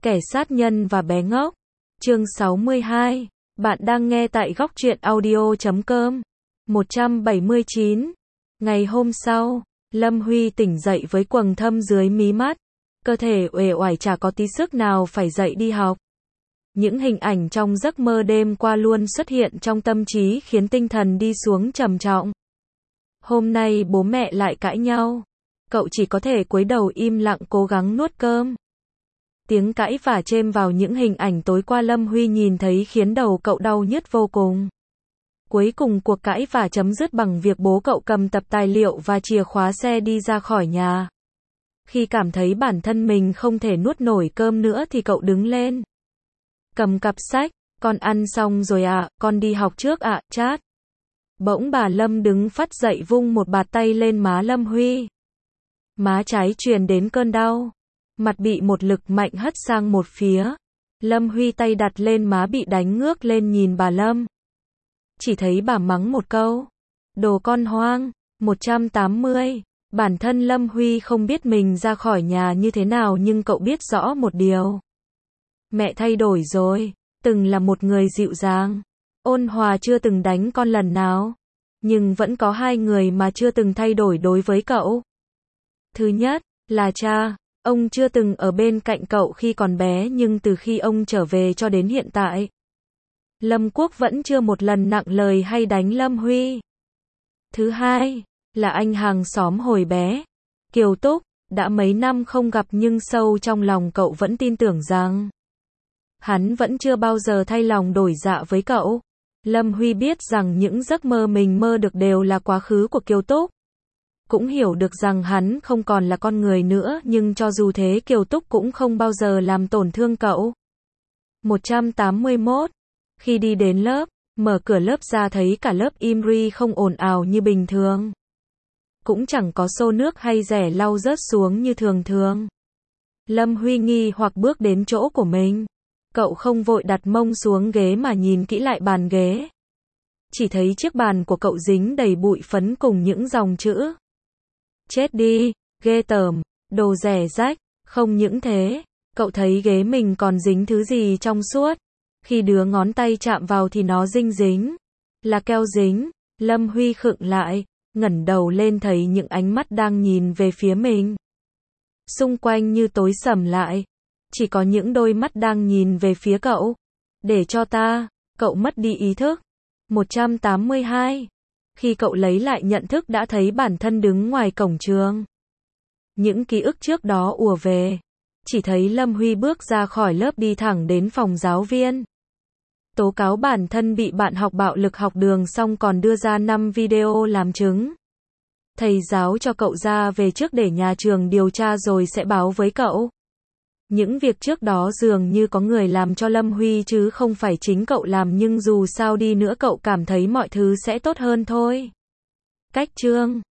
Kẻ sát nhân và bé ngốc. Chương 62. Bạn đang nghe tại góc truyện audio.com. 179. Ngày hôm sau, Lâm Huy tỉnh dậy với quầng thâm dưới mí mắt. Cơ thể uể oải chả có tí sức nào phải dậy đi học. Những hình ảnh trong giấc mơ đêm qua luôn xuất hiện trong tâm trí khiến tinh thần đi xuống trầm trọng. Hôm nay bố mẹ lại cãi nhau. Cậu chỉ có thể cúi đầu im lặng cố gắng nuốt cơm. Tiếng cãi vả chêm vào những hình ảnh tối qua Lâm Huy nhìn thấy khiến đầu cậu đau nhức vô cùng. Cuối cùng cuộc cãi vả chấm dứt bằng việc bố cậu cầm tập tài liệu và chìa khóa xe đi ra khỏi nhà. Khi cảm thấy bản thân mình không thể nuốt nổi cơm nữa thì cậu đứng lên. Cầm cặp sách, con ăn xong rồi ạ, con đi học trước ạ, chát. Bỗng bà Lâm đứng phắt dậy vung một bạt tay lên má Lâm Huy. Má trái truyền đến cơn đau. Mặt bị một lực mạnh hất sang một phía. Lâm Huy tay đặt lên má bị đánh ngước lên nhìn bà Lâm. Chỉ thấy bà mắng một câu. Đồ con hoang. 180. Bản thân Lâm Huy không biết mình ra khỏi nhà như thế nào nhưng cậu biết rõ một điều. Mẹ thay đổi rồi. Từng là một người dịu dàng. Ôn hòa chưa từng đánh con lần nào. Nhưng vẫn có hai người mà chưa từng thay đổi đối với cậu. Thứ nhất, là cha. Ông chưa từng ở bên cạnh cậu khi còn bé nhưng từ khi ông trở về cho đến hiện tại, Lâm Quốc vẫn chưa một lần nặng lời hay đánh Lâm Huy. Thứ hai, là anh hàng xóm hồi bé, Kiều Túc, đã mấy năm không gặp nhưng sâu trong lòng cậu vẫn tin tưởng rằng hắn vẫn chưa bao giờ thay lòng đổi dạ với cậu. Lâm Huy biết rằng những giấc mơ mình mơ được đều là quá khứ của Kiều Túc. Cũng hiểu được rằng hắn không còn là con người nữa nhưng cho dù thế Kiều Túc cũng không bao giờ làm tổn thương cậu. 181. Khi đi đến lớp, mở cửa lớp ra thấy cả lớp im ri không ồn ào như bình thường. Cũng chẳng có xô nước hay rẻ lau rớt xuống như thường thường. Lâm Huy nghi hoặc bước đến chỗ của mình. Cậu không vội đặt mông xuống ghế mà nhìn kỹ lại bàn ghế. Chỉ thấy chiếc bàn của cậu dính đầy bụi phấn cùng những dòng chữ. Chết đi, ghê tởm, đồ rẻ rách. Không những thế, cậu thấy ghế mình còn dính thứ gì trong suốt. Khi đưa ngón tay chạm vào thì nó dính. Là keo dính. Lâm Huy khựng lại, ngẩng đầu lên thấy những ánh mắt đang nhìn về phía mình. Xung quanh như tối sầm lại. Chỉ có những đôi mắt đang nhìn về phía cậu. Để cho ta, cậu mất đi ý thức. 182. Khi cậu lấy lại nhận thức đã thấy bản thân đứng ngoài cổng trường. Những ký ức trước đó ùa về. Chỉ thấy Lâm Huy bước ra khỏi lớp đi thẳng đến phòng giáo viên. Tố cáo bản thân bị bạn học bạo lực học đường xong còn đưa ra 5 video làm chứng. Thầy giáo cho cậu ra về trước để nhà trường điều tra rồi sẽ báo với cậu. Những việc trước đó dường như có người làm cho Lâm Huy chứ không phải chính cậu làm nhưng dù sao đi nữa cậu cảm thấy mọi thứ sẽ tốt hơn thôi. Cách chương